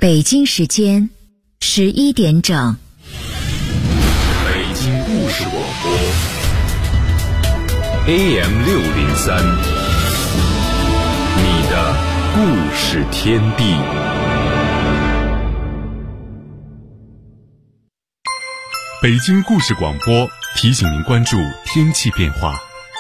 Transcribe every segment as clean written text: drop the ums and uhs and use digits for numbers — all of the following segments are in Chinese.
北京时间11点整。 北京故事广播 AM603，你的故事天地。北京故事广播提醒您关注天气变化。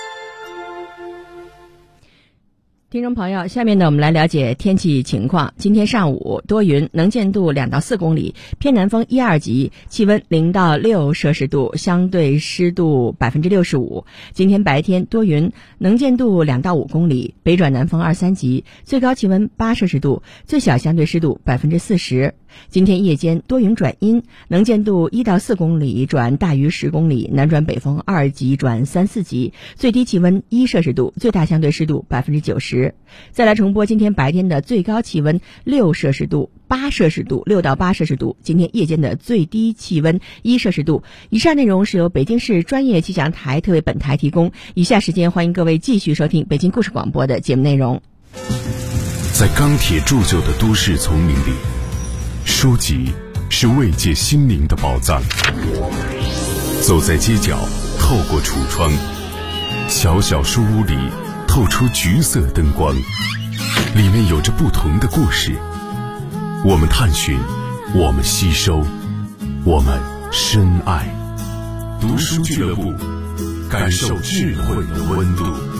听众朋友，下面呢我们来了解天气情况。今天上午多云，能见度2到4公里，偏南风1、2级，气温0到6摄氏度，相对湿度65%。今天白天多云，能见度2到5公里，北转南风2、3级，最高气温8摄氏度，最小相对湿度40%。今天夜间多云转阴，能见度1到4公里转大于10公里，南转北风2级转3、4级，最低气温1摄氏度，最大相对湿度90%。再来重播今天白天的最高气温6摄氏度、8摄氏度、6到8摄氏度，今天夜间的最低气温1摄氏度。以上内容是由北京市专业气象台特为本台提供。以下时间欢迎各位继续收听北京故事广播的节目内容。 在钢铁铸就的都市丛林里，书籍是慰藉心灵的宝藏。走在街角，透过橱窗，小小书屋里透出橘色灯光，里面有着不同的故事。我们探寻，我们吸收，我们深爱。读书俱乐部，感受智慧的温度。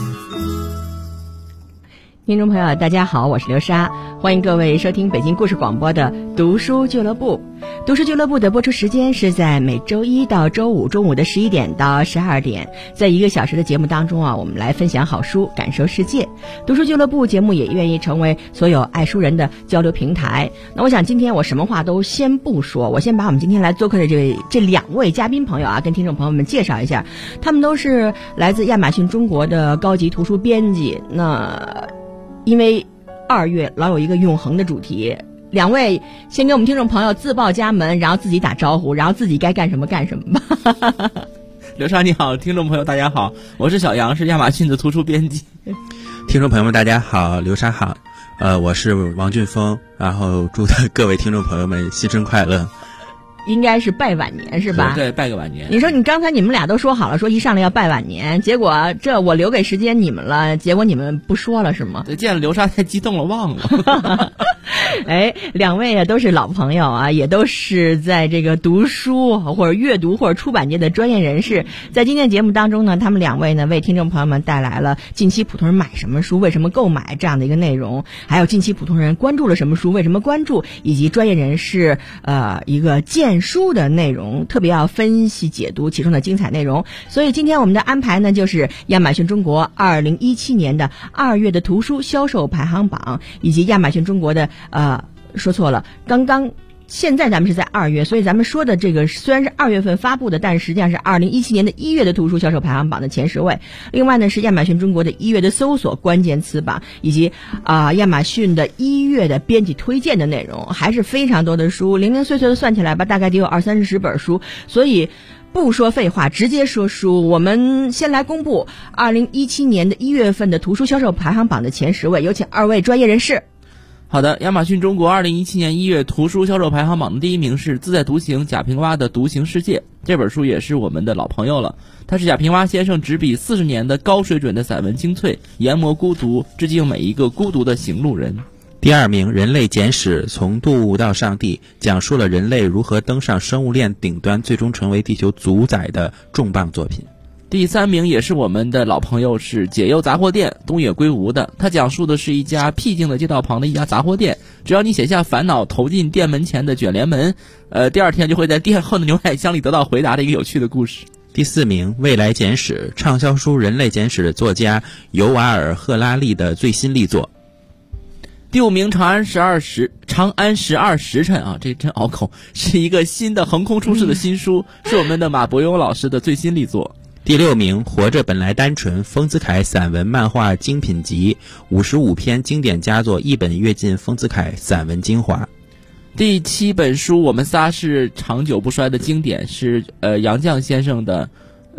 听众朋友大家好，我是刘莎，欢迎各位收听北京故事广播的读书俱乐部。读书俱乐部的播出时间是在每周一到周五中午的11点到12点，在1个小时的节目当中我们来分享好书，感受世界。读书俱乐部节目也愿意成为所有爱书人的交流平台。那我想今天我什么话都先不说，我先把我们今天来做客的这2位嘉宾朋友跟听众朋友们介绍一下，他们都是来自亚马逊中国的高级图书编辑。那因为2月老有一个永恒的主题，2位先给我们听众朋友自报家门，然后自己打招呼，然后自己该干什么干什么吧。 刘莎你好，听众朋友大家好，我是小杨，是亚马逊的图书编辑。 听众朋友们大家好，刘莎好，我是王俊峰，然后祝各位听众朋友们新春快乐。 应该是拜晚年是吧？ 对，拜个晚年。 你说你刚才你们俩都说好了，说一上来要拜晚年，结果这我留给时间你们了，结果你们不说了是吗？ 对，见了刘莎太激动了，忘了。 哎，2位都是老朋友也都是在这个读书或者阅读或者出版界的专业人士。在今天的节目当中呢，他们2位呢为听众朋友们带来了近期普通人买什么书，为什么购买这样的一个内容，还有近期普通人关注了什么书，为什么关注，以及专业人士一个荐书的内容，特别要分析解读其中的精彩内容。所以今天我们的安排呢，就是亚马逊中国2017年的2月的图书销售排行榜，以及亚马逊中国的说错了，现在咱们是在2月，所以咱们说的这个虽然是2月份发布的，但实际上是2017年的1月的图书销售排行榜的前10位。另外呢是亚马逊中国的1月的搜索关键词榜，以及亚马逊的1月的编辑推荐的内容，还是非常多的书，零零碎碎的算起来吧，大概得有20-30本书。所以不说废话，直接说书。我们先来公布2017年的1月份的图书销售排行榜的前10位，有请2位专业人士。 好的，亚马逊中国2017年1月图书销售排行榜的第1名是自在独行贾平凹的《独行世界》，这本书也是我们的老朋友了。它是贾平凹先生执笔40年的高水准的散文精粹，研磨孤独，致敬每一个孤独的行路人。 第2名《人类简史：从动物到上帝》，讲述了人类如何登上生物链顶端，最终成为地球主宰的重磅作品。 第3名也是我们的老朋友，是解忧杂货店东野圭吾的。他讲述的是一家僻静的街道旁的一家杂货店，只要你写下烦恼投进店门前的卷帘门，第2天就会在店后的牛奶箱里得到回答的一个有趣的故事。 第4名《未来简史》，畅销书《人类简史》的作家尤瓦尔·赫拉利的最新力作。 第5名长安12时辰这真拗口，是一个新的横空出世的新书，是我们的马伯庸老师的最新力作。 第6名《活着本来单纯》，丰子恺散文漫画精品集，55篇经典佳作，一本阅尽丰子恺散文精华。 第7本书我们仨是长久不衰的经典，是杨绛先生的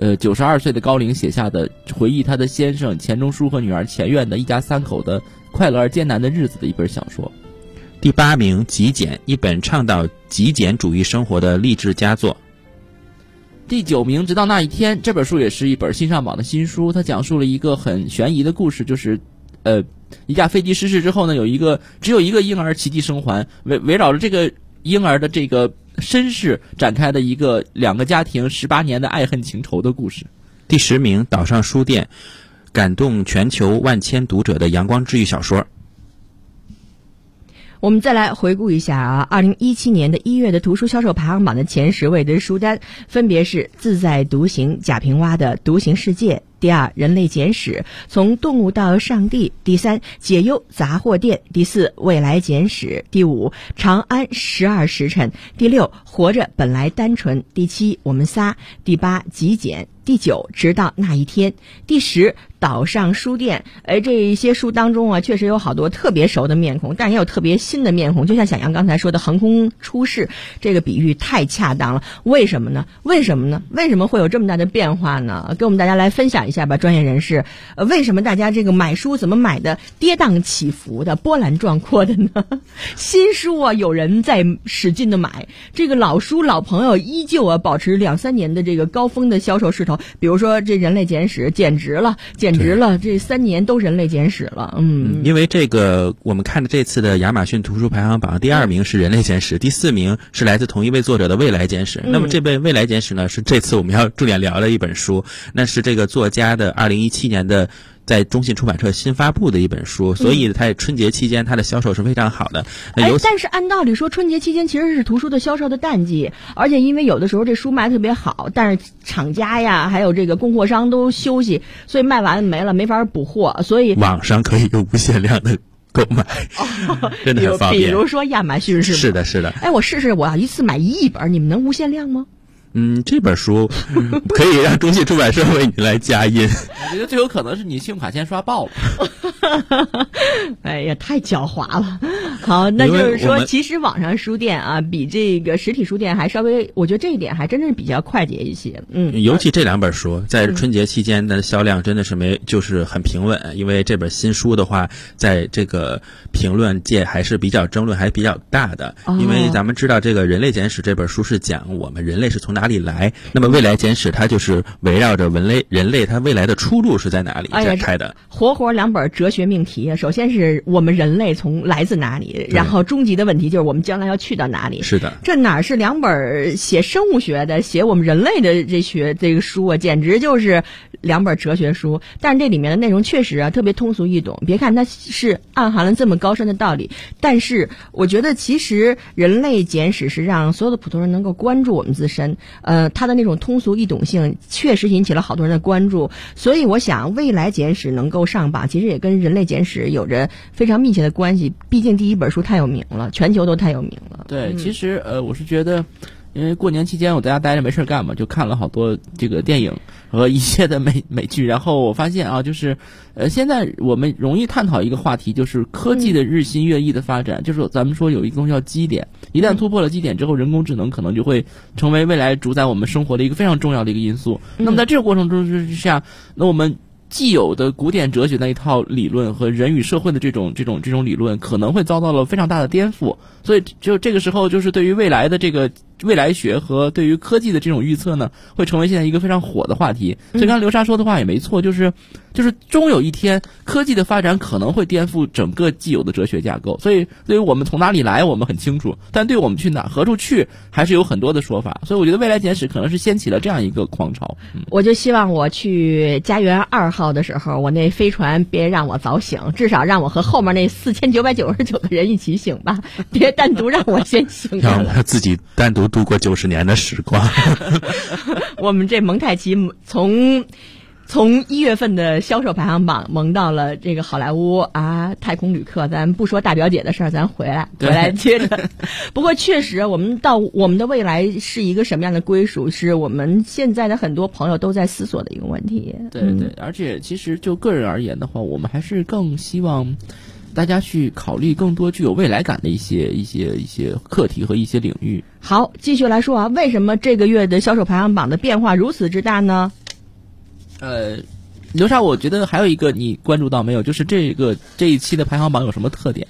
92岁的高龄写下的回忆他的先生钱钟书和女儿钱院的一家3口的快乐而艰难的日子的一本小说。 第8名《极简》，一本倡导极简主义生活的励志佳作。 第9名《直到那一天》，这本书也是一本新上榜的新书，它讲述了一个很悬疑的故事，就是一架飞机失事之后呢，只有一个婴儿奇迹生还，围绕着这个婴儿的这个身世展开的两个家庭18年的爱恨情仇的故事。 第10名《岛上书店》，感动全球万千读者的阳光治愈小说。 我们再来回顾一下啊，2017年的1月的图书销售排行榜的前10位的书单，分别是自在独行贾平凹的《独行世界》，第2人类简史从动物到上帝，第3解忧杂货店，第4未来简史，第5长安12时辰，第6活着本来单纯，第7我们仨，第8极简，第9直到那一天，第10岛上书店。这些书当中啊，确实有好多特别熟的面孔，但也有特别新的面孔，就像小杨刚才说的横空出世，这个比喻太恰当了。为什么呢？为什么会有这么大的变化呢？跟我们大家来分享一下吧，专业人士。为什么大家这个买书怎么买的跌宕起伏的、波澜壮阔的呢？新书啊，有人在使劲的买，这个老书老朋友依旧啊保持2-3年的这个高峰的销售势头。比如说这人类简史简直了，这3年都人类简史了。 因为这个我们看的这次的亚马逊图书排行榜，第2名是人类简史，第4名是来自同一位作者的未来简史。那么这本未来简史呢，是这次我们要重点聊的一本书，那是这个作家的2017年的在中信出版社新发布的一本书，所以在春节期间它的销售是非常好的。 但是按道理说春节期间其实是图书的销售的淡季，而且因为有的时候这书卖特别好，但是厂家呀还有这个供货商都休息，所以卖完没了，没法补货，所以网上可以有无限量的购买，真的很方便。 比如说亚马逊是吗？ 是的。 我试试，我要一次买1亿本，你们能无限量吗？ 这本书可以让中信出版社为你来加印。 我觉得最有可能是你信用卡先刷爆了。 哎呀，太狡猾了。好，那就是说，其实网上书店啊，比这个实体书店还稍微，我觉得这一点还真的是比较快捷一些。 尤其这2本书在春节期间的销量真的是就是很平稳，因为这本新书的话，在这个评论界还是争论还比较大的。因为咱们知道这个人类简史这本书是讲我们人类是从哪里来，那么未来简史它就是围绕着人类它未来的出路是在哪里展开的。 活2本哲学命题，首先是我们人类来自哪里，然后终极的问题就是我们将来要去到哪里。 是的， 这哪是2本写生物学的、写我们人类的这个书啊，简直就是2本哲学书。但是这里面的内容确实啊特别通俗易懂，别看它是暗含了这么高深的道理，但是我觉得其实人类简史是让所有的普通人能够关注我们自身。它的那种通俗易懂性确实引起了好多人的关注，所以我想未来简史能够上榜，其实也跟人类简史有着非常密切的关系。毕竟第1本书太有名了，全球都太有名了。 对，其实我是觉得，因为过年期间我在家待着没事干嘛，就看了好多这个电影和一些的美剧，然后我发现啊，就是现在我们容易探讨一个话题，就是科技的日新月异的发展，就是咱们说有一个东西叫基点，一旦突破了基点之后，人工智能可能就会成为未来主宰我们生活的一个非常重要的一个因素。那么在这个过程中之下，那我们既有的古典哲学那一套理论和人与社会的这种理论可能会遭到了非常大的颠覆，所以就这个时候就是对于未来的这个未来学和对于科技的这种预测呢，会成为现在一个非常火的话题。所以刚才刘莎说的话也没错，就是终有一天科技的发展可能会颠覆整个既有的哲学架构。所以对于我们从哪里来我们很清楚，但对我们去何处去还是有很多的说法。所以我觉得未来简史可能是掀起了这样一个狂潮。 我就希望我去家园2号的时候，我那飞船别让我早醒，至少让我和后面那4999个人一起醒吧，别单独让我先醒让我自己单独度过90年的时光。 我们这蒙太奇从1月份的销售排行榜蒙到了这个好莱坞啊，太空旅客，咱不说大表姐的事儿，咱回来接着。不过确实，我们的未来是一个什么样的归属，是我们现在的很多朋友都在思索的一个问题。 对，而且其实就个人而言的话，我们还是更希望大家去考虑更多具有未来感的一些课题和一些领域。 好，继续来说啊，为什么这个月的销售排行榜的变化如此之大呢？ 刘莎，我觉得还有一个你关注到没有，就是这一期的排行榜有什么特点？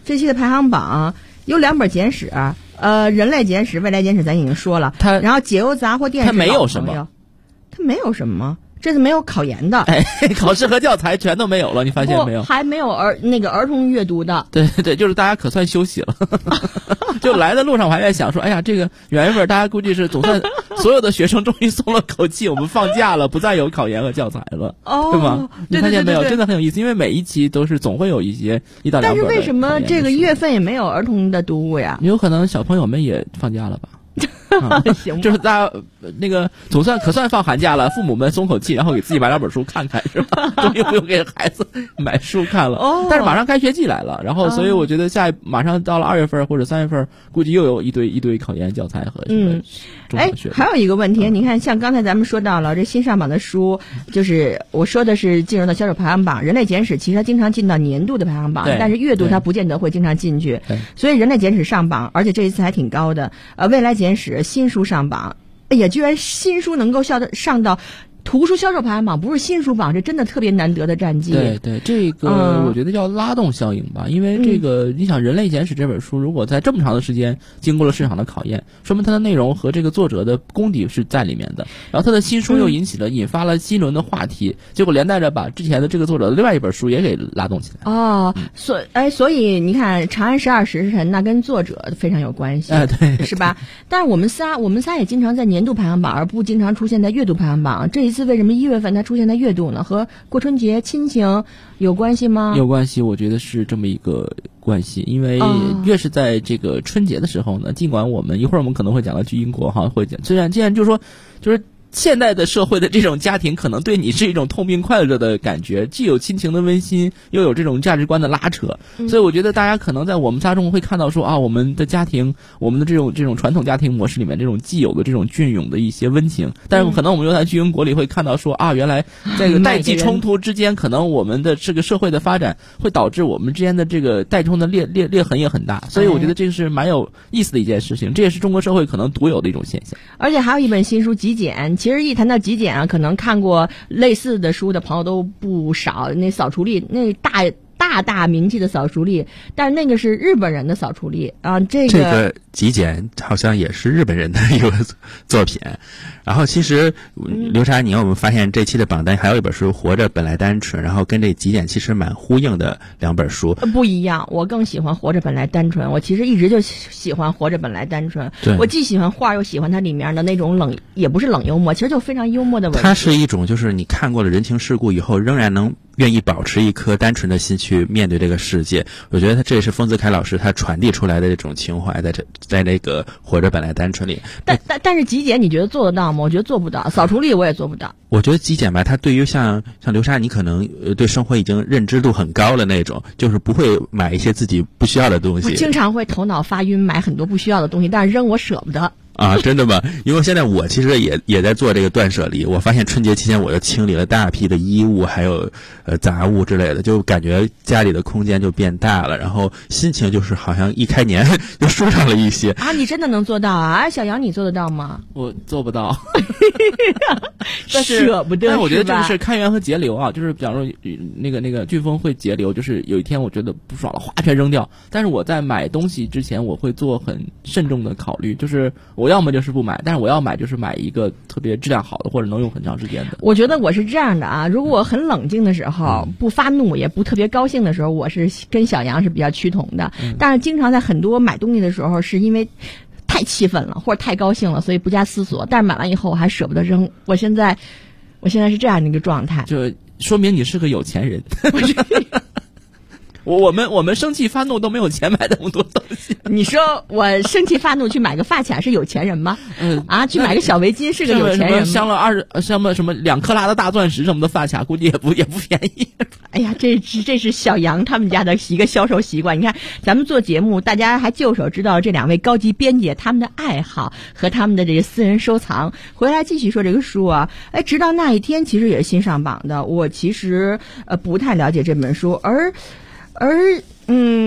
这期的排行榜有2本简史，人类简史、未来简史咱已经说了，然后解忧杂货店它没有什么， 它没有什么。这次没有考研的， 考试和教材全都没有了，你发现没有？ 还没有儿童阅读的。 对对，就是大家可算休息了。就来的路上我还在想说，哎呀，这个元月份大家估计是总算所有的学生终于松了口气，我们放假了，不再有考研和教材了，对吗？你发现没有？真的很有意思，因为每一期都是总会有1到2本。 但是为什么这个1月份也没有儿童的读物呀？ 有可能小朋友们也放假了吧？ 行， 就是大家那个可算放寒假了，父母们松口气，然后给自己买2本书看看，是吧？终于不用给孩子买书看了。但是马上开学季来了，然后所以我觉得马上到了2月份或者3月份，估计又有一堆考研教材和什么中小学。 还有一个问题，你看，像刚才咱们说到了这新上榜的书，就是我说的是进入到销售排行榜，人类简史其实它经常进到年度的排行榜，但是阅读它不见得会经常进去，所以人类简史上榜，而且这一次还挺高的。未来简史新书上榜，哎呀，居然新书能够上到图书销售排行榜，不是新书榜，这真的特别难得的战绩。 对对，这个我觉得叫拉动效应吧，因为这个你想，《人类简史》这本书如果在这么长的时间经过了市场的考验，说明它的内容和这个作者的功底是在里面的。然后它的新书又引发了新一轮的话题，结果连带着把之前的这个作者的另外一本书也给拉动起来。 所以你看，《长安12时辰》那跟作者非常有关系， 对， 是吧？但是我们仨也经常在年度排行榜，而不经常出现在阅读排行榜。这一次为什么1月份它出现在阅读呢？和过春节亲情有关系吗？ 有关系，我觉得是这么一个关系。因为越是在这个春节的时候呢，尽管我们一会儿我们可能会讲到去英国哈，会讲，既然就是说，就是现代的社会的这种家庭可能对你是一种痛并快乐的感觉，既有亲情的温馨，又有这种价值观的拉扯。所以我觉得大家可能在我们家中会看到说啊，我们的家庭，我们的这种传统家庭模式里面这种既有的这种隽永的一些温情，但是可能我们又在巨婴国里会看到说啊，原来这个代际冲突之间，可能我们的这个社会的发展会导致我们之间的这个代冲的裂痕也很大。所以我觉得这个是蛮有意思的一件事情，这也是中国社会可能独有的一种现象。 而且还有一本新书《极简》。其实一谈到极简啊，可能看过类似的书的朋友都不少。那扫除力，那大名气的扫除力，但是那个是日本人的扫除力啊。这个极简好像也是日本人的一个作品。然后其实刘莎，我们发现这期的榜单还有一本书《活着本来单纯》，然后跟这极简其实蛮呼应的2本书。 不一样，我更喜欢《活着本来单纯》。我其实一直就喜欢《活着本来单纯》。我既喜欢画，又喜欢它里面的那种也不是冷幽默，其实就非常幽默的文字。 它是一种就是你看过了人情世故以后，仍然能愿意保持一颗单纯的心去面对这个世界。我觉得这也是丰子恺老师他传递出来的这种情怀，在那个《活着本来单纯》里。 但是极简你觉得做得到吗？我觉得做不到。扫除力我也做不到。 我觉得极简吧，它对于像刘莎，你可能对生活已经认知度很高的那种，就是不会买一些自己不需要的东西。 我经常会头脑发晕，买很多不需要的东西，但是扔我舍不得。 啊，真的吗？因为现在我其实也在做这个断舍离。我发现春节期间我又清理了大批的衣物，还有杂物之类的，就感觉家里的空间就变大了，然后心情就是好像一开年就舒畅了一些。 啊，你真的能做到啊？小杨，你做得到吗？ 我做不到， 但是舍不得。 但是我觉得这个是开源和节流啊，就是比方说那个飓风会节流，就是有一天我觉得不爽了，哗全扔掉。但是我在买东西之前，我会做很慎重的考虑，就是我要么就是不买，但是我要买就是买一个特别质量好的或者能用很长时间的。 我觉得我是这样的啊，如果我很冷静的时候，不发怒也不特别高兴的时候，我是跟小杨是比较趋同的。但是经常在很多买东西的时候，是因为太气愤了或者太高兴了，所以不加思索。但是买完以后我还舍不得扔。我现在是这样的一个状态， 就说明你是个有钱人。我们生气发怒都没有钱买那么多东西。 你说我生气发怒去买个发卡是有钱人吗？去买个小围巾是个有钱人吗？ 镶了什么2克拉的大钻石什么的发卡，估计也不便宜。 哎呀，这是小杨他们家的一个销售习惯。你看咱们做节目，大家还就手知道这2位高级编辑他们的爱好和他们的这个私人收藏。回来继续说这个书啊，直到那一天其实也是新上榜的。我其实不太了解这本书，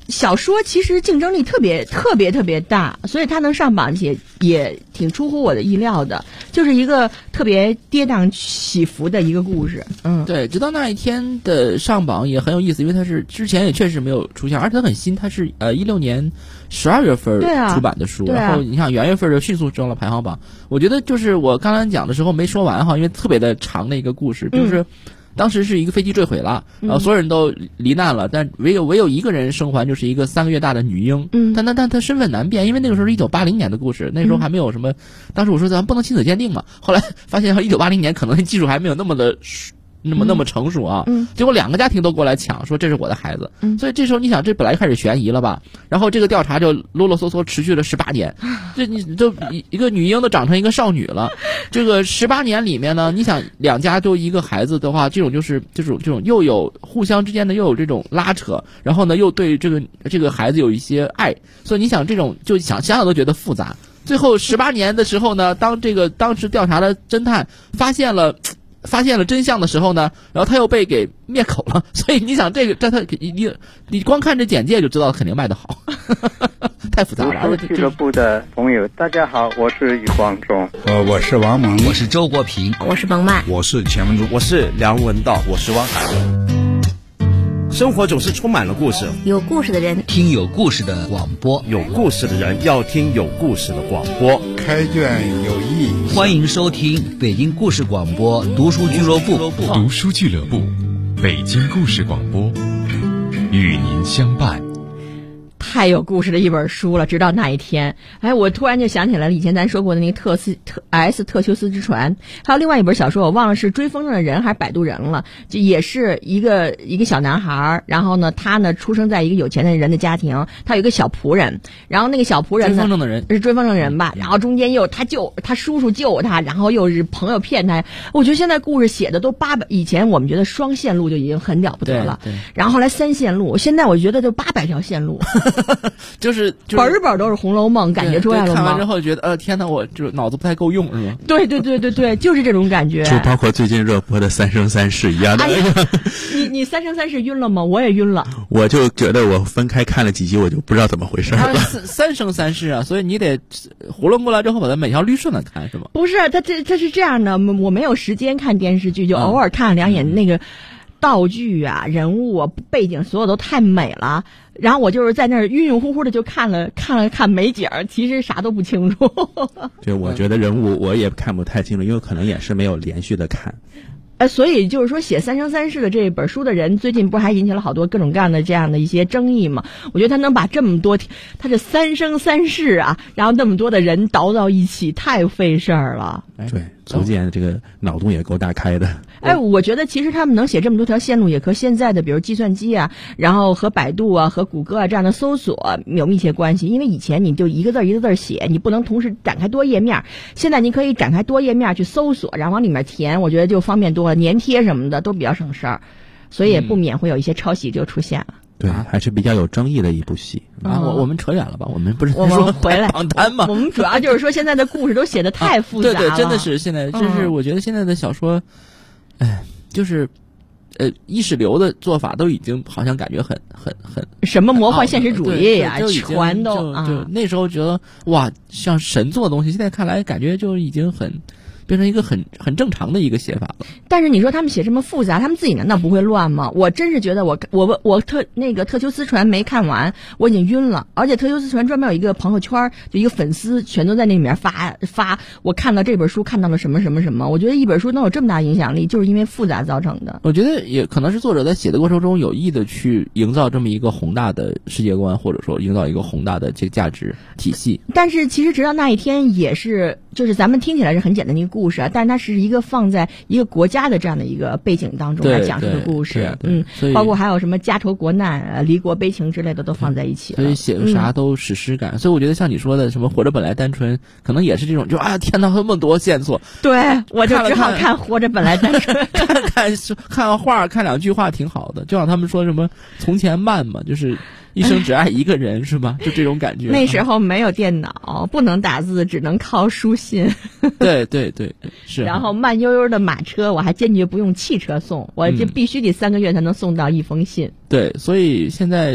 小说其实竞争力特别大，所以它能上榜也挺出乎我的意料的，就是一个特别跌宕起伏的一个故事。 对，直到那一天的上榜也很有意思，因为它是之前也确实没有出现，而且它很新，它是16年12月份出版的书，然后你想元月份就迅速升了排行榜。我觉得就是我刚才讲的时候没说完哈，因为特别的长的一个故事，就是当时是一个飞机坠毁了，然后所有人都罹难了，但唯有一个人生还，就是一个3个月大的女婴。但他身份难辨，因为那个时候是1980年的故事，那时候还没有什么。当时我说咱不能亲子鉴定嘛，后来发现1980年可能技术还没有那么成熟啊。结果2个家庭都过来抢，说这是我的孩子。所以这时候你想，这本来开始悬疑了吧？然后这个调查就啰啰嗦嗦持续了18年，这你就一个女婴都长成一个少女了。这个18年里面呢，你想2家就一个孩子的话，这种又有互相之间的又有这种拉扯，然后呢又对这个孩子有一些爱，所以你想这种就想想都觉得复杂。最后18年的时候呢，当时调查的侦探发现了真相的时候呢，然后他又被给灭口了，所以你想你光看这简介就知道肯定卖得好，太复杂了。 读书俱乐部的朋友，大家好，我是余光中， 我是王蒙， 我是周国平， 我是彭曼， 我是钱文珠， 我是梁文道，我是汪涵。生活总是充满了故事， 有故事的人听有故事的广播， 有故事的人要听有故事的广播。 开卷有益， 欢迎收听北京故事广播读书俱乐部。 读书俱乐部，北京故事广播，与您相伴。 太有故事的一本书了，直到那一天，我突然就想起来了，以前咱说过的那个特修斯之船，还有另外一本小说，我忘了是追风筝的人还是摆渡人了，就也是一个小男孩，然后呢，他呢出生在一个有钱的人的家庭，他有一个小仆人，然后那个小仆人呢追风筝的人是追风筝人吧，然后中间又他叔叔救他，然后又是朋友骗他，我觉得现在故事写的都以前我们觉得双线路就已经很了不得了，然后后来3线路，现在我觉得就800条线路。 就是本都是《红楼梦》，感觉出来了吗？ 看完之后觉得天哪，我就脑子不太够用，是吗？ 对，就是这种感觉。 就包括最近热播的《三生三世》一样的。 你《三生三世》晕了吗？我也晕了。我就觉得我分开看了几集，我就不知道怎么回事了。 三生三世啊，所以你得囫囵过来之后把它每条捋顺了看，是吗？ 不是，它是这样的，我没有时间看电视剧，就偶尔看2眼那个道具啊、人物啊、背景，所有都太美了。然后我就是在那儿晕晕乎乎的就看了美景，其实啥都不清楚。 对，我觉得人物我也看不太清楚，因为可能也是没有连续的看。 所以就是说写《三生三世》的这本书的人，最近不是还引起了好多各种各样的这样的一些争议吗？我觉得他能把这么多，他这3生3世啊，然后那么多的人倒到一起，太费事儿了。 对，逐渐这个脑洞也够大开的。 我觉得其实他们能写这么多条线路，也和现在的比如计算机啊，然后和百度啊、和谷歌啊这样的搜索有密切关系。因为以前你就一个字一个字写，你不能同时展开多页面，现在你可以展开多页面去搜索，然后往里面填，我觉得就方便多了，粘贴什么的都比较省事儿，所以也不免会有一些抄袭就出现了。 对，还是比较有争议的一部戏。 我们扯远了吧？我们不是我们回来榜单吗？ 我们主要就是说现在的故事都写得太复杂了。 对，真的是现在，就是我觉得现在的小说，就是意识流的做法都已经好像感觉很什么魔幻现实主义呀，全都就那时候觉得哇，像神作的东西，现在看来感觉就已经变成一个很正常的一个写法了。 但是你说他们写这么复杂，他们自己难道不会乱吗？我真是觉得我特修斯船没看完，我已经晕了。而且特修斯船专门有一个朋友圈，就一个粉丝全都在那里面发我看到这本书看到了什么什么什么。我觉得一本书能有这么大影响力，就是因为复杂造成的。 我觉得也可能是作者在写的过程中有意的去营造这么一个宏大的世界观，或者说营造一个宏大的这个价值体系。 但是其实直到那一天也是，就是咱们听起来是很简单的一个故事啊，但是它是一个放在一个国家的这样的一个背景当中来讲述的故事。包括还有什么家仇国难、离国悲情之类的都放在一起了， 所以写的啥都史诗感。所以我觉得像你说的什么活着本来单纯，可能也是这种，就天哪，那么多线索。 对，我就只好看活着本来单纯， 看画，看2句话挺好的。就像他们说什么从前慢嘛，就是一生只爱一个人，是吧？就这种感觉。 那时候没有电脑，不能打字，只能靠书信。 对，是。 然后慢悠悠的马车，我还坚决不用汽车送，我这必须得3个月才能送到一封信。 对，所以现在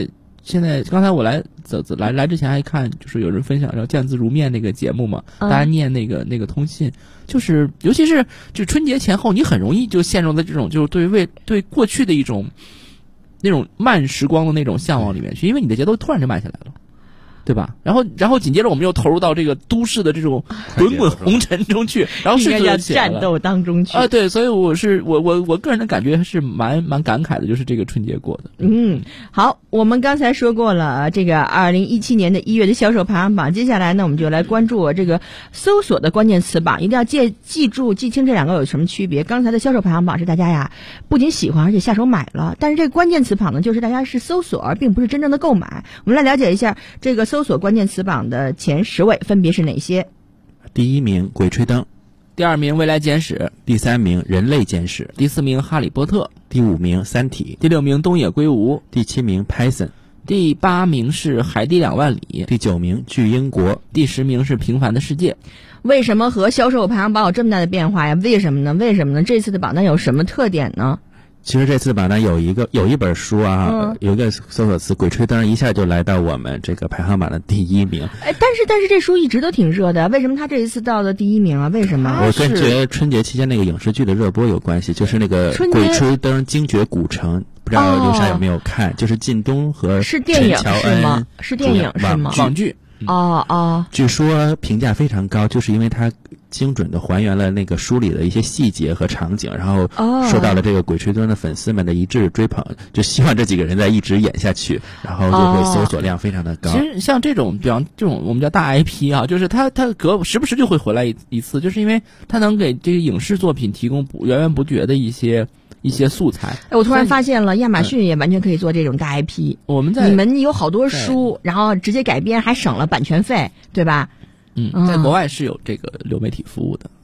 现在刚才我来之前还看，就是有人分享叫见字如面那个节目嘛，大家念那个通信，就是尤其是就春节前后，你很容易就陷入在这种就是对过去的一种那种慢时光的那种向往里面去，因为你的节奏突然就慢下来了。对吧？然后紧接着我们又投入到这个都市的这种滚滚红尘中去，然后是叫战斗当中去啊。对，所以我个人的感觉还是蛮感慨的，就是这个春节过的。 好，我们刚才说过了这个2017年的1月的销售排行榜，接下来呢我们就来关注这个搜索的关键词榜，一定要记清这两个有什么区别。刚才的销售排行榜是大家呀不仅喜欢而且下手买了，但是这个关键词榜呢就是大家是搜索而并不是真正的购买。我们来了解一下这个搜索关键词榜的前10位分别是哪些？ 第1名鬼吹灯， 第2名未来简史， 第3名人类简史， 第4名哈利波特， 第5名三体， 第6名东野圭吾， 第7名 Python， 第8名是海底2万里， 第9名巨婴国， 第10名是平凡的世界。 为什么和销售排行榜有这么大的变化呀？为什么呢？这次的榜单有什么特点呢？ 其实这次榜单有一本书啊，有一个搜索词鬼吹灯，一下就来到我们这个排行榜的第1名。 但是这书一直都挺热的，为什么他这一次到了第1名啊？为什么？ 我跟春节期间那个影视剧的热播有关系，就是那个鬼吹灯惊觉古城，不知道刘莎有没有看？就是靳东和是电影陈乔恩是吗？是电影是吗？ 网剧。 据说评价非常高，就是因为它精准的还原了那个书里的一些细节和场景，然后受到了这个鬼吹灯的粉丝们的一致追捧，就希望这几个人在一直演下去，然后就会搜索量非常的高。 其实像这种，比方这种我们叫大 IP 啊，就是它时不时就会回来一次，就是因为它能给这个影视作品提供源源不绝的一些素材。 我突然发现了，亚马逊也完全可以做这种大 IP。你们有好多书，然后直接改编，还省了版权费，对吧？ 在国外是有这个流媒体服务的。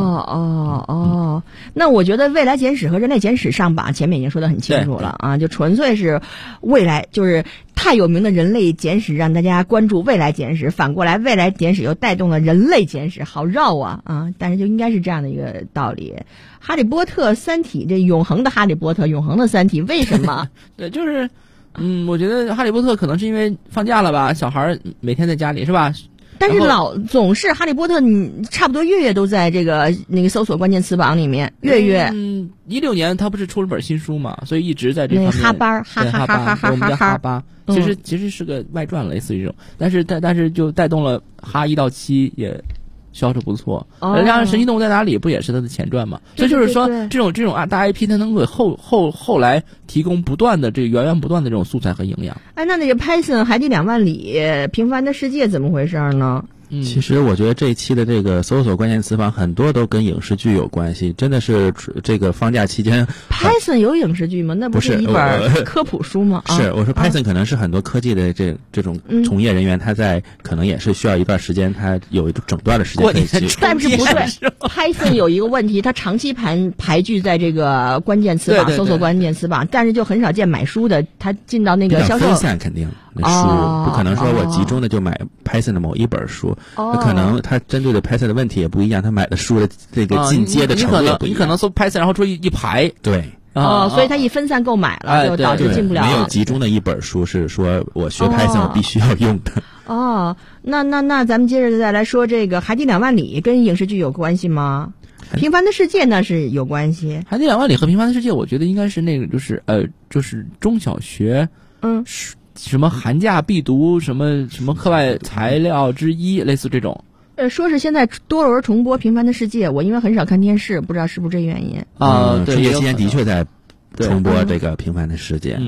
那我觉得未来简史和人类简史上榜，前面已经说得很清楚了啊，就纯粹是未来，就是太有名的人类简史让大家关注未来简史，反过来未来简史又带动了人类简史，好绕啊！但是就应该是这样的一个道理。哈利波特、三体，这永恒的哈利波特，永恒的三体，为什么？ 对，就是我觉得哈利波特可能是因为放假了吧，小孩每天在家里是吧？ 但是总是哈利波特，你差不多月都在那个搜索关键词榜里面，月。 16年他不是出了本新书嘛，所以一直在这方面。 哈班， 我们叫哈巴，其实是个外传，类似于这种，但是就带动了哈1到7也销售不错。然后神奇动物在哪里不也是它的前传嘛？所以就是说这种大 IP 它能给后来提供不断的源源不断的这种素材和营养。 那个 Python 海底2万里平凡的世界怎么回事呢？ 其实我觉得这一期的这个搜索关键词榜很多都跟影视剧有关系，真的是这个放假期间。 Python 有影视剧吗？那不是一本科普书吗？ 是，我说 Python 可能是很多科技的这种从业人员，他在可能也是需要一段时间，他有一整段的时间可以去。 但是不对，Python 有一个问题，它长期排据在这这关键词榜、搜索关键词榜，但是就很少见买书的，他进到那个销售。 分散肯定。书不可能说我集中的就买 Python 的某一本书，可能他针对的 Python 的问题也不一样，他买的书的这个进阶的程度也不一样。 你可能搜 Python 然后出一排， 对， 所以他一分散购买了，就导致进不了。 没有集中的一本书是说我学 Python 我必须要用的。 那咱们接着再来说这个海底2万里跟影视剧有关系吗？平凡的世界呢是有关系。 海底2万里和平凡的世界，我觉得应该是那个就是中小学什么寒假必读什么课外材料之一，类似这种。 说是现在多轮重播《平凡的世界》，我因为很少看电视，不知道是不是这原因对，春节期间的确在重播这个《平凡的世界》。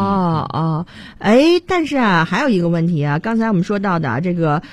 但是还有一个问题啊，刚才我们说到的这个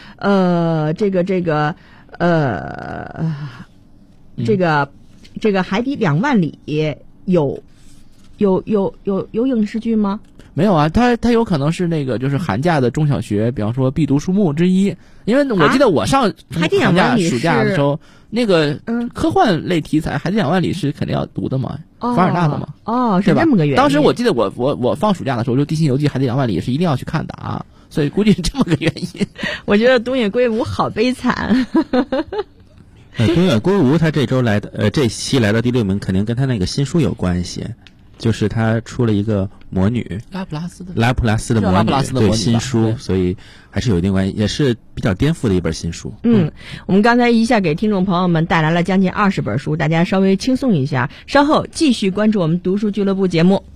海底2万里有影视剧吗？ 没有啊，它有可能是那个就是寒假的中小学，比方说必读书目之一。因为我记得我上寒假暑假的时候，那个科幻类题材《海底2万里》是肯定要读的嘛，凡尔纳的嘛。 是这么个原因。 当时我记得我放暑假的时候，就《地心游记》《海底2万里》是一定要去看的啊，所以估计是这么个原因。 我觉得东野圭吾好悲惨。 东野圭吾他这周这期来到第6名，肯定跟他那个新书有关系。就是他出了一个魔女拉普拉斯的魔女，对新书， 对， 所以还是有一定关系，也是比较颠覆的一本新书。 我们刚才一下给听众朋友们带来了将近20本书，大家稍微轻松一下，稍后继续关注我们读书俱乐部节目。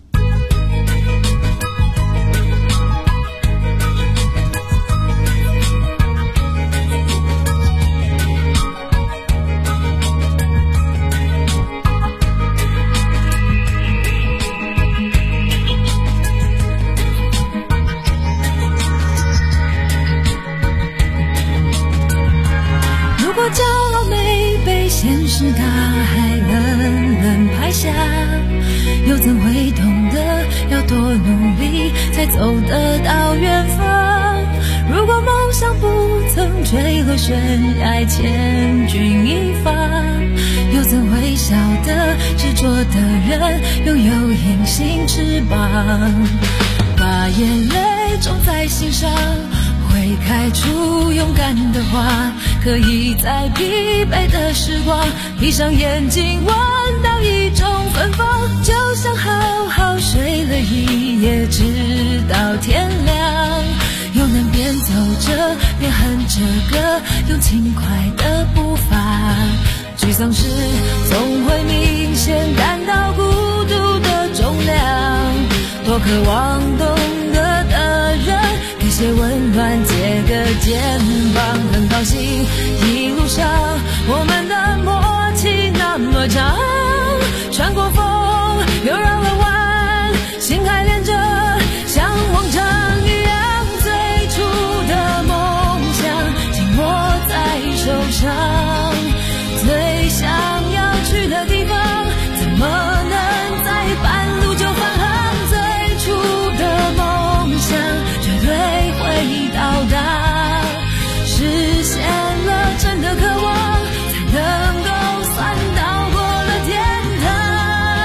现实大海冷冷拍下，又怎会懂得要多努力才走得到远方？如果梦想不曾坠落悬崖千钧一发，又怎会晓得执着的人拥有隐形翅膀？把眼泪种在心上，会开出勇敢的花，可以在疲惫的时光闭上眼睛闻到一种芬芳，就像好好睡了一夜直到天亮，又能边走着边哼着歌，用轻快的步伐，沮丧时总会明显感到孤独的重量，多渴望懂得的人给些温暖，借个肩膀，很高兴一路上我们的默契那么长，穿过风又绕了弯，心还连着像往常一样，最初的梦想紧握在手上，最想要去的地方怎么能在半路就返航，最初的梦想绝对会到达，实现了真的渴望，才能够算到过了天堂。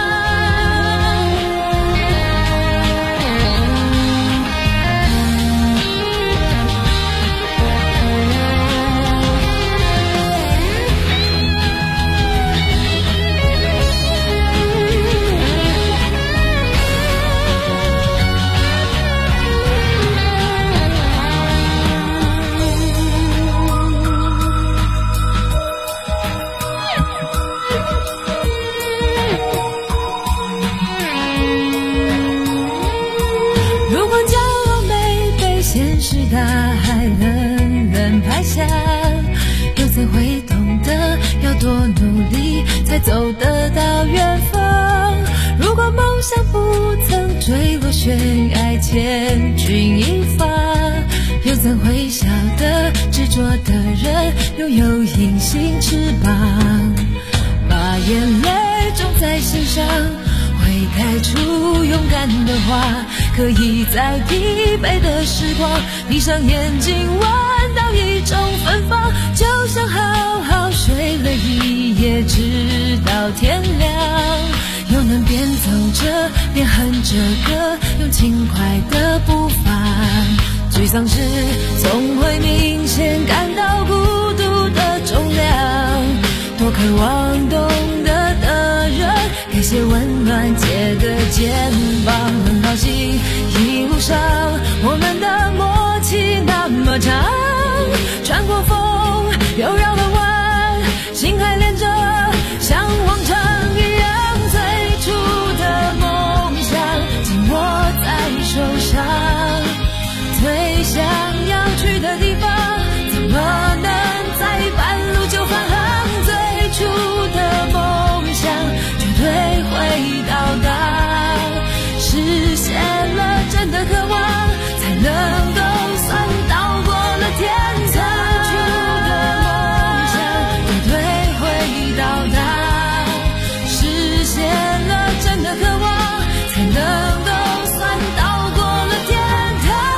大海冷冷拍下，又怎会懂得要多努力才走得到远方？如果梦想不曾坠落悬崖千钧一发，又怎会晓得执着的人拥有隐形翅膀？把眼泪种在心上，会开出勇敢的花，可以在疲惫的时光闭上眼睛闻到一种芬芳，就像好好睡了一夜直到天亮，又能边走着边哼着歌，用轻快的步伐，沮丧时总会明显感到孤独的重量，多渴望懂得的人给些温暖，借个肩膀，很高兴一路上我们的默契那么长，穿过风又绕了弯，心还连着像往常一样，最初的梦想紧握在手上，最想要去的地方怎么能在半路就返航？最初的梦想绝对会到达，实现了真的渴望，才能够算到过了天堂。最初的梦想绝对会到达，实现了真的渴望，才能够算到过了天堂。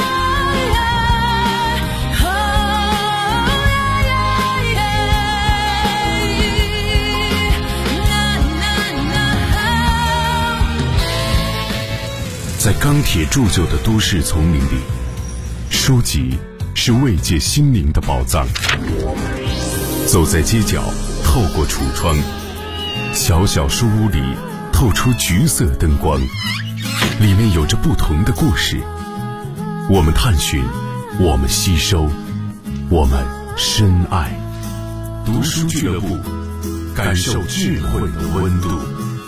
在钢铁铸就的都市丛林里，书籍是慰藉心灵的宝藏。走在街角，透过橱窗，小小书屋里透出橘色灯光。 里面有着不同的故事。我们探寻，我们吸收，我们深爱。读书俱乐部，感受智慧的温度。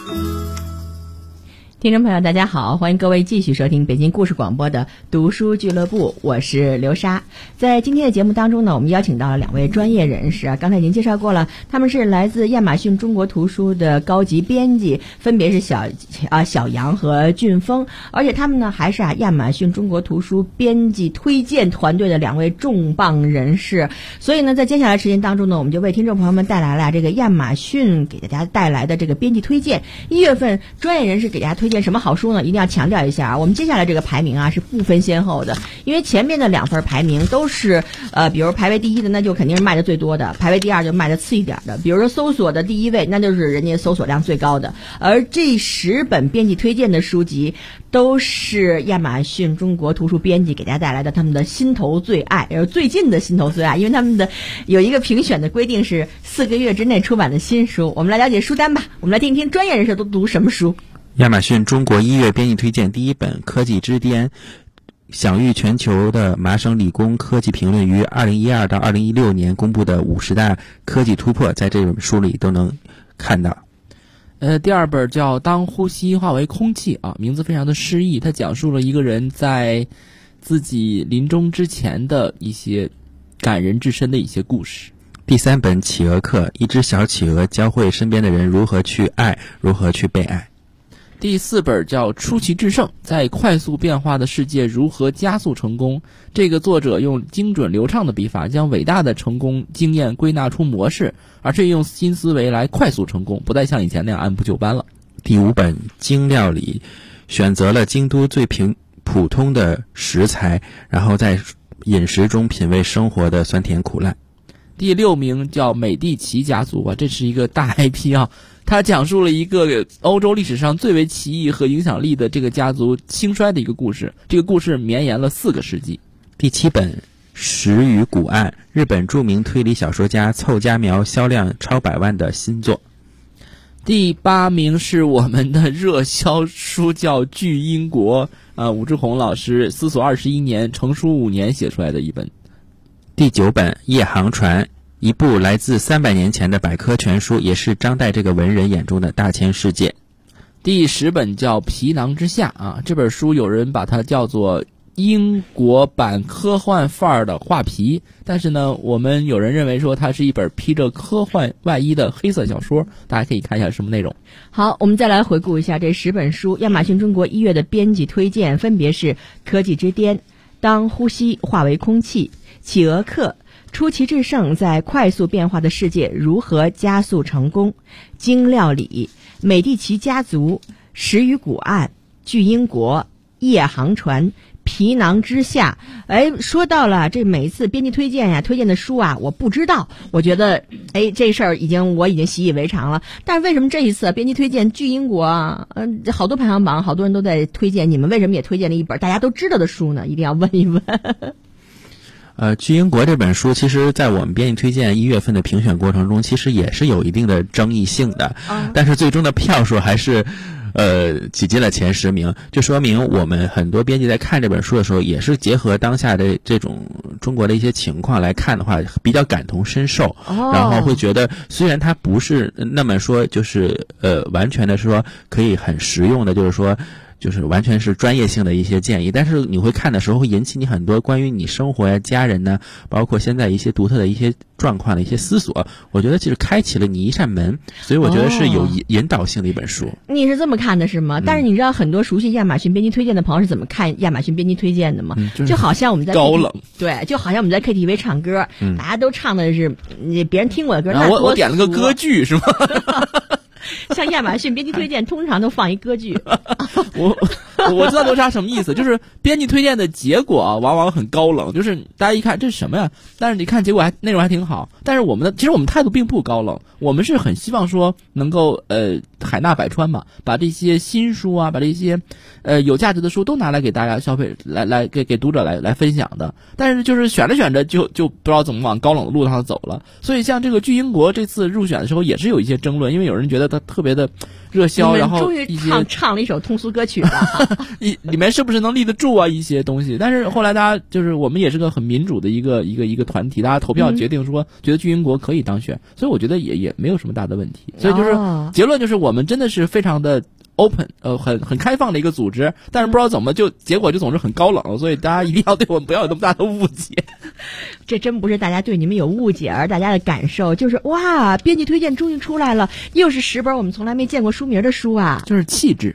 听众朋友大家好，欢迎各位继续收听北京故事广播的读书俱乐部，我是刘莎。在今天的节目当中呢，我们邀请到了2位专业人士啊，刚才已经介绍过了，他们是来自亚马逊中国图书的高级编辑，分别是小杨和俊峰，而且他们呢还是亚马逊中国图书编辑推荐团队的2位重磅人士。所以呢，在接下来时间当中呢，我们就为听众朋友们带来了这个亚马逊给大家带来的这个编辑推荐。1月份专业人士给大家推荐什么好书呢？一定要强调一下啊，我们接下来这个排名啊是不分先后的，因为前面的2份排名都是比如排位第1的那就肯定是卖的最多的，排位第2就卖的次一点的，比如说搜索的第1位那就是人家搜索量最高的。而这10本编辑推荐的书籍都是亚马逊中国图书编辑给大家带来的他们的心头最爱，最近的心头最爱，因为他们的有一个评选的规定是4个月之内出版的新书。我们来了解书单吧，我们来听听专业人士都读什么书。 亚马逊中国1月编辑推荐第1本《科技之巅》，享誉全球的麻省理工科技评论于2012到2016年公布的50大科技突破，在这本书里都能看到。 第2本叫《当呼吸化为空气》啊，名字非常的诗意，它讲述了一个人在自己临终之前的一些感人至深的一些故事。 第3本《企鹅课》，一只小企鹅教会身边的人如何去爱，如何去被爱。 第4本叫《出奇制胜》，在快速变化的世界如何加速成功。这个作者用精准流畅的笔法，将伟大的成功经验归纳出模式，而且用新思维来快速成功，不再像以前那样按部就班了。 第5本《精料理》，选择了京都最普通的食材，然后在饮食中品味生活的酸甜苦辣。 第6名叫美第奇家族啊，这是一个大 IP 啊，它讲述了一个欧洲历史上最为奇异和影响力的这个家族兴衰的一个故事，这个故事绵延了4个世纪。 第7本《石与古案》，日本著名推理小说家凑佳苗销量超100万的新作。 第8名是我们的热销书，叫《巨英国》武志红老师思索21年，成书5年写出来的一本。 第9本《夜航船》，一部来自300年前的百科全书，也是张岱这个文人眼中的大千世界。 第10本叫《皮囊之下》啊，这本书有人把它叫做英国版科幻范儿的画皮，但是呢，我们有人认为说它是一本披着科幻外衣的黑色小说，大家可以看一下什么内容。 好，我们再来回顾一下这10本书，亚马逊中国1月的编辑推荐分别是《科技之巅》、《当呼吸化为空气》、企鹅课、出奇制胜，在快速变化的世界如何加速成功、精料理、美第奇家族、石与古案、巨英国、夜航船、皮囊之下。说到了这每一次编辑推荐呀，推荐的书啊，我不知道，我觉得这事儿我已经习以为常了。但是为什么这一次编辑推荐巨英国啊，好多排行榜好多人都在推荐，你们为什么也推荐了一本大家都知道的书呢？一定要问一问。 巨英国这本书，其实在我们编辑推荐1月份的评选过程中，其实也是有一定的争议性的，但是最终的票数还是挤进了前10名，就说明我们很多编辑在看这本书的时候，也是结合当下的这种中国的一些情况来看的话，比较感同身受，然后会觉得虽然它不是那么说就是完全的说可以很实用的，就是完全是专业性的一些建议，但是你会看的时候会引起你很多关于你生活呀、家人呢，包括现在一些独特的一些状况的一些思索，我觉得就是开启了你一扇门，所以我觉得是有引导性的一本书。 你是这么看的是吗？但是你知道很多熟悉亚马逊编辑推荐的朋友是怎么看亚马逊编辑推荐的吗？就好像我们在高冷， 对，就好像我们在 KTV 唱歌，大家都唱的是别人听我的歌，那我点了个歌剧是吗？ 像亚马逊编辑推荐通常都放一歌剧。 我知道都是什么意思，就是编辑推荐的结果啊，往往很高冷，就是大家一看这是什么呀？但是你看结果内容还挺好，但是其实我们态度并不高冷，我们是很希望说能够海纳百川嘛，把这些新书啊，把这些有价值的书都拿来给大家消费，来给读者来分享的。但是就是选着选着就不知道怎么往高冷的路上走了。所以像这个巨英国这次入选的时候也是有一些争论，因为有人觉得它特别的热销，然后终于唱了一首通俗歌曲了里面是不是能立得住啊一些东西？但是后来大家就是我们也是个很民主的一个团体，大家投票决定说觉得巨婴国可以当选，所以我觉得也没有什么大的问题。所以就是结论就是我们真的是非常的open， 很开放的一个组织，但是不知道怎么结果就总是很高冷，所以大家一定要对我们不要有那么大的误解。 这真不是大家对你们有误解，而大家的感受就是哇，编辑推荐终于出来了，又是10本我们从来没见过书名的书啊， 就是气质。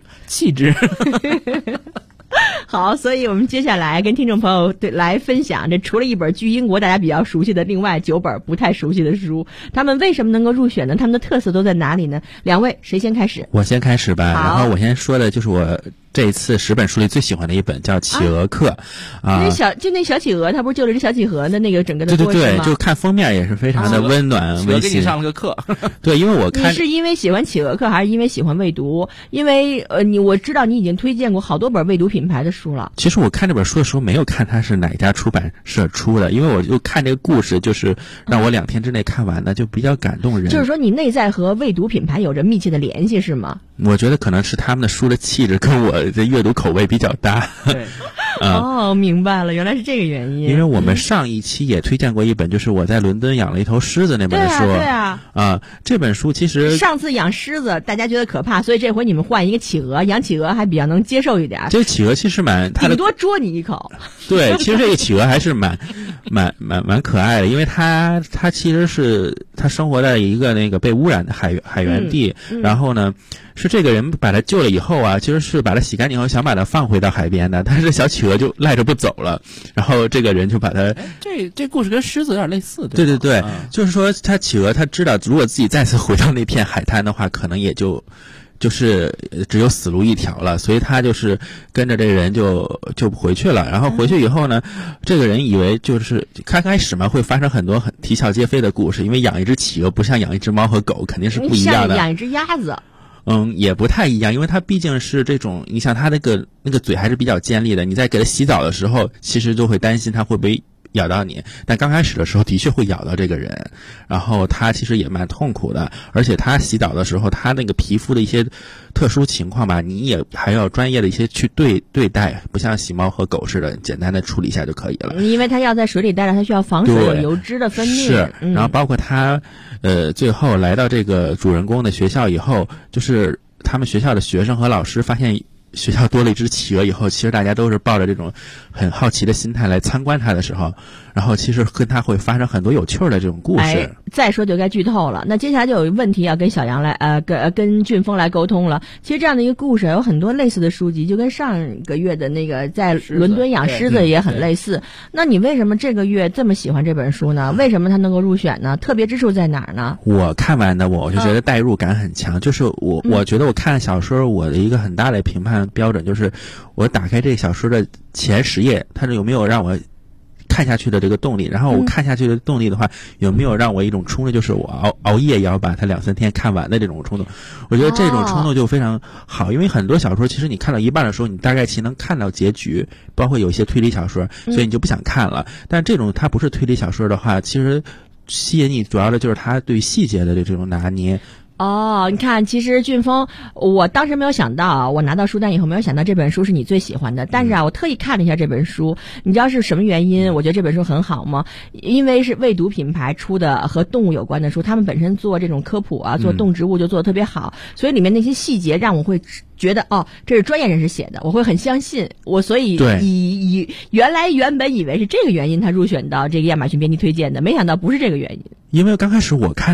好，所以我们接下来跟听众朋友来分享，这除了一本巨婴国大家比较熟悉的，另外9本不太熟悉的书，他们为什么能够入选呢？他们的特色都在哪里呢？两位谁先开始？ 我先开始吧。然后我先说的就是我这一次10本书里最喜欢的一本叫《企鹅客》 那小企鹅，他不是救了只小企鹅的那个整个的过程吗？对，就看封面也是非常的温暖温馨。 给你上了个课。 对，因为我看你是因为喜欢企鹅课，还是因为喜欢未读？因为我知道你已经推荐过好多本未读品牌的书了。 其实我看这本书的时候没有看它是哪家出版社出的，因为我就看这个故事，就是让我2天之内看完的，就比较感动人。 就是说你内在和未读品牌有着密切的联系是吗？ 我觉得可能是他们的书的气质跟我的阅读口味比较搭。 对。 明白了，原来是这个原因。 因为我们上一期也推荐过一本，就是我在伦敦养了一头狮子那本书。 对啊。 这本书其实上次养狮子大家觉得可怕，所以这回你们换一个企鹅，养企鹅还比较能接受一点。 这个企鹅其实顶多啄你一口。 对，其实这个企鹅还是蛮可爱的，因为它其实是它生活在一个那个被污染的海源地，然后呢。是这个人把他救了以后啊，其实是把他洗干净后想把他放回到海边的，但是小企鹅就赖着不走了，然后这个人就把他这故事跟狮子有点类似。 对，就是说他企鹅他知道如果自己再次回到那片海滩的话，可能也就是只有死路一条了，所以他就是跟着这个人就回去了。然后回去以后呢，这个人以为就是刚开始嘛会发生很多很啼笑皆非的故事，因为养一只企鹅不像养一只猫和狗，肯定是不一样的。 像养一只鸭子。 也不太一样，因为它毕竟是这种，你想它那个嘴还是比较尖利的，你在给它洗澡的时候，其实就会担心它会不会咬到你，但刚开始的时候的确会咬到这个人，然后它其实也蛮痛苦的，而且它洗澡的时候，它那个皮肤的一些特殊情况吧，你也还要专业的一些去对待，不像洗猫和狗似的，简单的处理一下就可以了。 因为它要在水里待着，它需要防水有油脂的分泌。 是，然后包括它最后来到这个主人公的学校以后，就是他们学校的学生和老师发现学校多了一只企鹅以后，其实大家都是抱着这种很好奇的心态来参观它的时候，然后其实跟它会发生很多有趣的这种故事。 再说就该剧透了。那接下来就有问题要跟小杨来跟俊峰来沟通了。其实这样的一个故事有很多类似的书籍，就跟上个月的那个在伦敦养狮子也很类似。那你为什么这个月这么喜欢这本书呢？为什么它能够入选呢？特别之处在哪儿呢？ 我看完的我就觉得代入感很强，就是我觉得我看小说我的一个很大的评判标准就是我打开这个小说的前10页，它有没有让我看下去的这个动力，然后我看下去的动力的话，有没有让我一种冲动，就是我熬夜也要把它2-3天看完的这种冲动。我觉得这种冲动就非常好，因为很多小说其实你看到一半的时候，你大概其能看到结局，包括有一些推理小说，所以你就不想看了。但这种它不是推理小说的话，其实吸引你主要的就是它对细节的这种拿捏。 你看，其实俊峰，我当时没有想到，我拿到书单以后没有想到这本书是你最喜欢的。但是我特意看了一下这本书，你知道是什么原因？我觉得这本书很好吗？因为是未读品牌出的和动物有关的书，他们本身做这种科普做动植物就做得特别好，所以里面那些细节让我会觉得这是专业人士写的，我会很相信我，所以原本以为是这个原因他入选到这个亚马逊编辑推荐的，没想到不是这个原因。 因为刚开始我看